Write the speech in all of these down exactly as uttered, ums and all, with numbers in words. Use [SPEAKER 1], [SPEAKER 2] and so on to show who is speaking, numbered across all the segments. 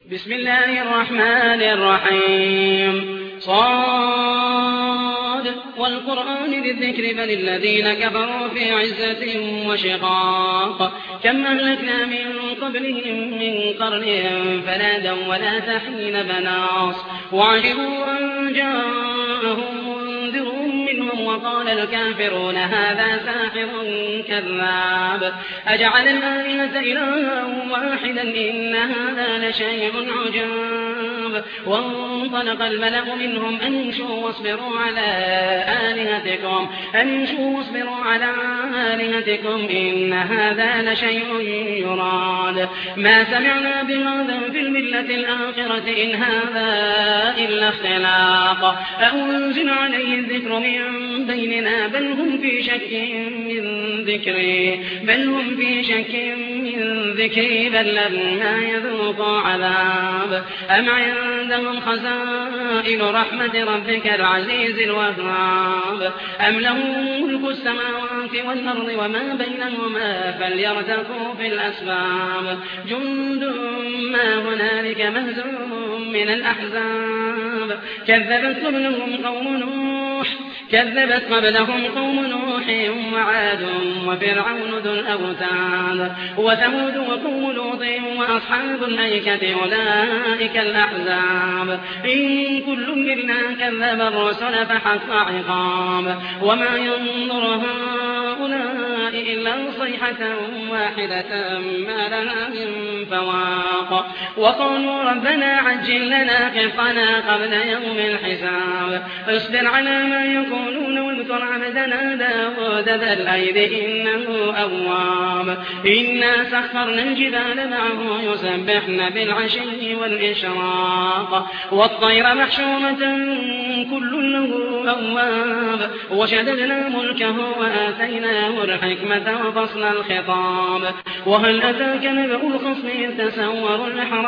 [SPEAKER 1] بسم الله الرحمن الرحيم صاد والقرآن ذي الذكر بل الذين كفروا في عزة وشقاق كم أهلكنا من قبلهم من قرن فنادوا ولا تحين مناص وعجبوا أن جاءهم منذر منهم وقال الكافرون هذا ساحر كذاب أجعل الآلهة إلها واحدا إن هذا لشيء عجاب وانطلق الملأ منهم أن امشوا واصبروا على آلهتكم أن امشوا واصبروا على آلهتكم إن هذا لشيء يراد ما سمعنا بهذا في الملة الآخرة إن هذا إلا اختلاق أأنزل عليه الذكر من بيننا بل هم في شك من ذكري بل هم في شك من ذكري بل لما يذوقوا عذاب أم عندهم خزائن رحمة ربك العزيز الوهاب أم لهم ملك السماوات والأرض وما بينهما فليرتقوا في الأسباب جند ما هنالك مهزوم من الأحزاب كذبت قبلهم قوم نوح كذبت قبلهم قوم نوح وعاد وفرعون ذو الأوتاد وثمود وقوم لوط وأصحاب الأيكة أولئك الأحزاب إن كل إلا كذب الرسل فحق عقاب وما ينظر هؤلاء إلا صيحة واحدة ما لها من فواق وقالوا ربنا عجل لنا قطنا قبل يوم الحساب اصبر على ما يقولون واذكر عبدنا داود ذا الأيد إنه أواب إنا سخرنا الجبال معه يسبحن بالعشي والإشراق والطير محشومة كل له أواب وشددنا ملكه وآتيناه الحكمة وفصل الخطاب وهل أتاك نبأ الخصم إذ تسوروا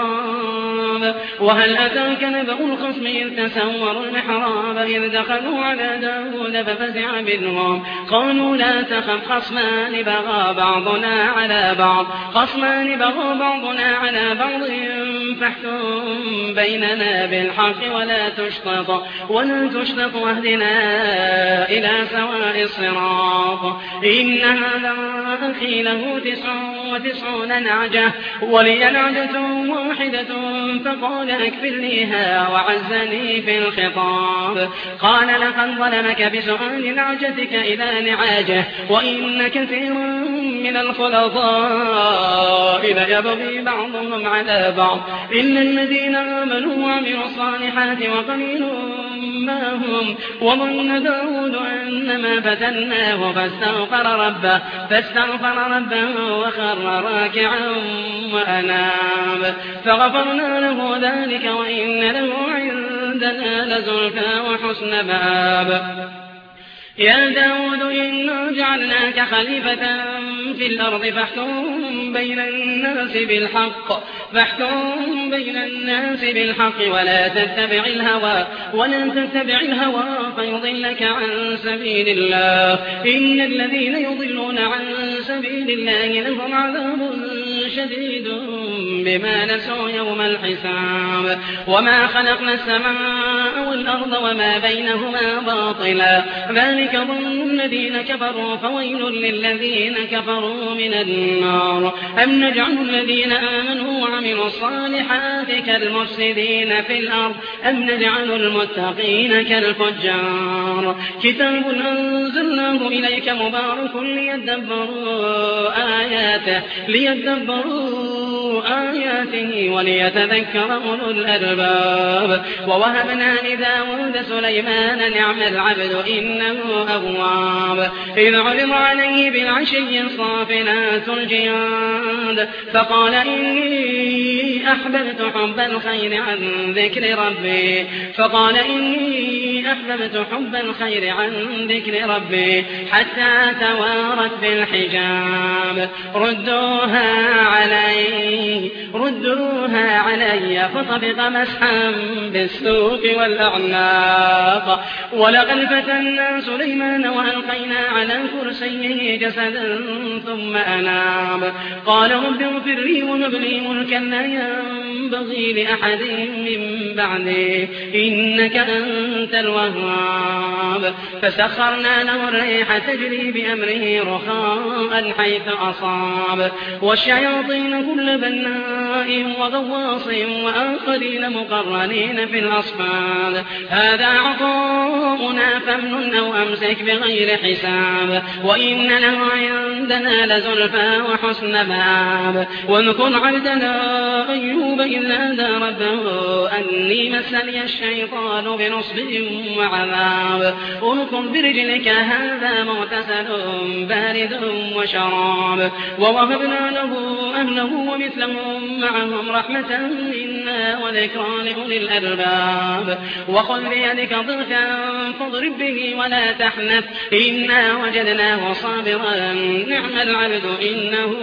[SPEAKER 1] المحراب وهل أتاك نبأ الخصم إذ تسوروا المحراب إذ دخلوا على داود ففزع منهم قالوا لا تخف خصمان بغى بعضنا على بعض خصمان بغى بعضنا على بعض فاحكم بيننا بالحق ولا تشطط ولا تشطط واهدنا إلى سواء الصراط إن هذا أخي له تسع وتسعون نعجة ولي نعجة واحدة فقال أكفلنيها وعزني في الخطاب قال لقد ظلمك بسؤال نعجتك إلى نعاجه وإن كثيرا من الخلطاء ليبغي بعضهم على بعض إلا الذين آمنوا وعملوا الصالحات وقليل ما هم وظن داود أنما فتناه فاستغفر ربه فاستغفر ربه وخر راكعا وأناب فغفرنا له ذلك وإن له عندنا لزلفى وحسن مآب يا داود إنا جعلناك خليفة في الأرض فاحكم بين الناس بالحق فاحكم بين الناس بالحق ولا تتبع الهوى ولا تتبع الهوى فيضلك عن سبيل الله إن الذين يضلون عن سبيل الله لهم عذاب شديد بما نسوا يوم الحساب وما خلقنا السماء والأرض وما بينهما باطلا ذلك ظن الذين كفروا فويل للذين كفروا من النار أم نجعل الذين آمنوا وعملوا الصالحات كالمفسدين في الأرض أم نجعل المتقين كالفجار كتاب أنزلناه إليك مبارك ليدبروا آياته ليدبروا آياته وليتذكر أولو الألباب ووهبنا لداود سليمان نعم العبد إنه أواب إذ عرض عليه بالعشي الصافنات الجياد فقال إني أحببت حب الخير عن ذكر ربي فقال إني أحببت حب الخير عن ذكر ربي حتى توارت بالحجاب ردوها علي ردوها علي فطبق مسحا بالسوق والأعناق ولقد فتنا سليمان وألقينا على كرسيه جسدا ثم أناب قال رب اغفر لي وهب لي ملكا لا ينبغي لأحد من بعده إنك أنت الوهاب فسخرنا له الريح تجري بأمره رخاء حيث أصاب والشياطين كل بناء وغواص وآخرين مقرنين في الأصفاد هذا عطاؤنا فامنن أو أمسك بغير حساب وإن له عندنا لزلفى وحسن مآب واذكر عبدنا أيوب إذ نادى ربه أني مسني الشيطان بنصب وعذاب اركض برجلك هذا مغتسل بارد وشراب ووهبنا له أهله ومثلهم معهم رحمة منا وذكرى لأولي الألباب وخذ بيدك ضغثا فاضرب به ولا تحنث إنا وجدناه صابرا نعم العبد إنه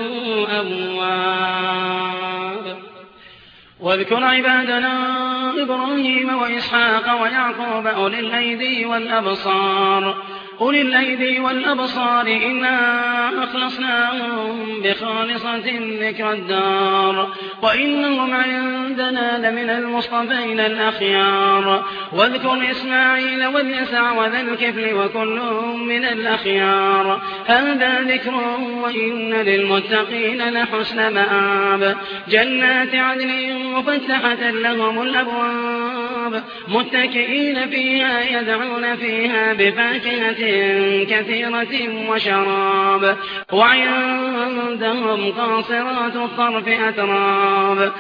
[SPEAKER 1] أواب واذكر عبادنا إبراهيم وإسحاق ويعقوب أولي الأيدي والأبصار أولي الأيدي والأبصار إنا أخلصناهم بخالصة ذكر الدار وإنهم عندنا لمن المصطفين الأخيار واذكر إسماعيل واليسع وذا الكفل وكل من الأخيار هذا ذكر وإن للمتقين لحسن مآب جنات عدن مفتحة لهم الأبواب متكئين فيها يدعون فيها بفاكهة كثيرة وشراب وعندهم قاصرات الطرف أتراب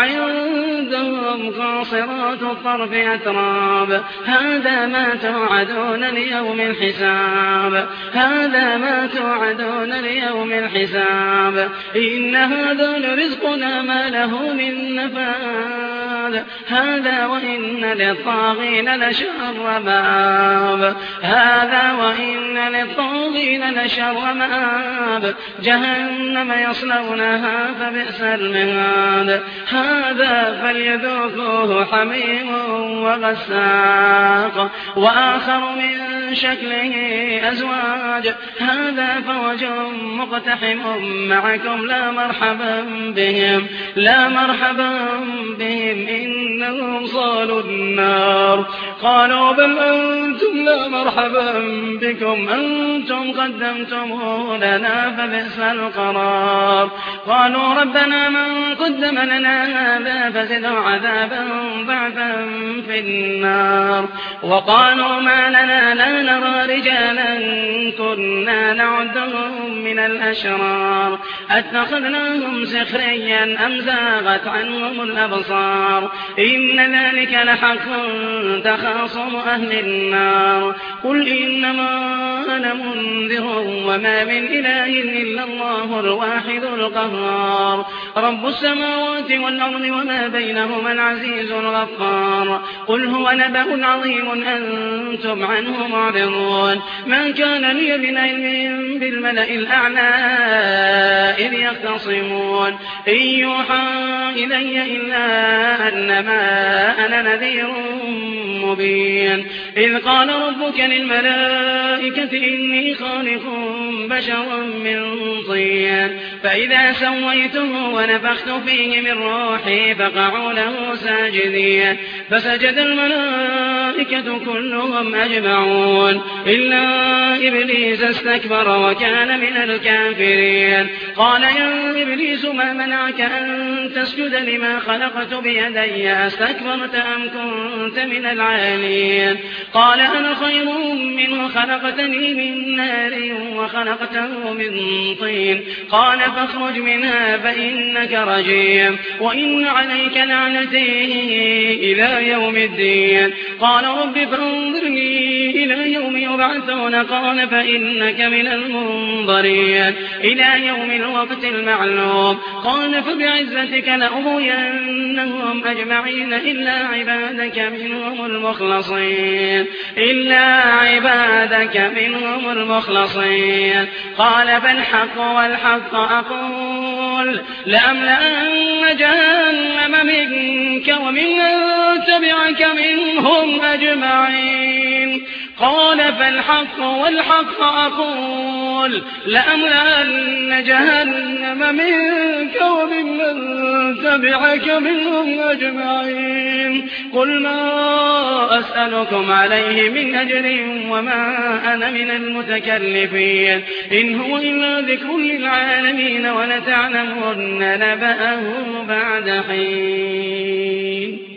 [SPEAKER 1] وعندهم قاصرات الطرف أتراب هذا ما توعدون ليوم الحساب هذا ما توعدون ليوم الحساب إن هذا لرزقنا ما له من نفاد هذا وإن للطاغين لشر مآب هذا وإن للطاغين لشر مآب جهنم يصلونها فبئس المهاد هذا فليذوقوه حميم وغساق وآخر من شكله أزواج هذا فوج مقتحم معكم لا مرحبا بهم لا مرحبا بهم إنهم صالوا النار قالوا بل أنتم لا مرحبا بكم أنتم قدمتموه لنا فبئس القرار قالوا ربنا من قدم لنا هذا فزده عذابا ضعفا في النار وقالوا ما لنا لا نرى رجالا كنا نعدهم من الأشرار أتخذناهم سخريا أم زاغت عنهم الأبصار إن ذلك لحق تخاصم أهل النار قل إنما أنا منذر وما من إله إلا الله الواحد القهار رب السماوات والأرض وما بينهما العزيز الغفار قل هو نبأ عظيم أنتم عنه معرضون ما كان لي من علم بالملأ الأعلى إذ يختصمون إن يوحى إلي إلا أنما أنا نذير مبين إذ قال ربك للملائكة إني خالق بشرا من طين فإذا سويته ونفخت فيه من روحي فقعوا له ساجدين فسجد الملائكة كلهم أجمعون إلا إبليس استكبر وكان من الكافرين قال يا إبليس ما منعك أن تسجد لما خلقت بيدي أستكبرت أم كنت من العالين قال أنا خير منه خلقتني من نار وخلقته من طين قال فاخرج منها فإنك رجيم وإن عليك لعنتي إلى يوم الدين قال رب فانظرني إلى يوم يبعثون قال فإنك من المنظرين إلى يوم الوقت المعلوم قال فبعزتك لأغوينهم أجمعين إلا عبادك منهم المخلصين إلا عبادك منهم المخلصين قال فالحق والحق أقول لأملأن جهنم منك ومن تبعك منهم أجمعين قال فالحق والحق أقول لأملأن جهنم منك وممن تبعك منهم أجمعين قل ما أسألكم عليه من أجر وما أنا من المتكلفين إن هو إلا ذكر للعالمين ولتعلمن نبأه بعد حين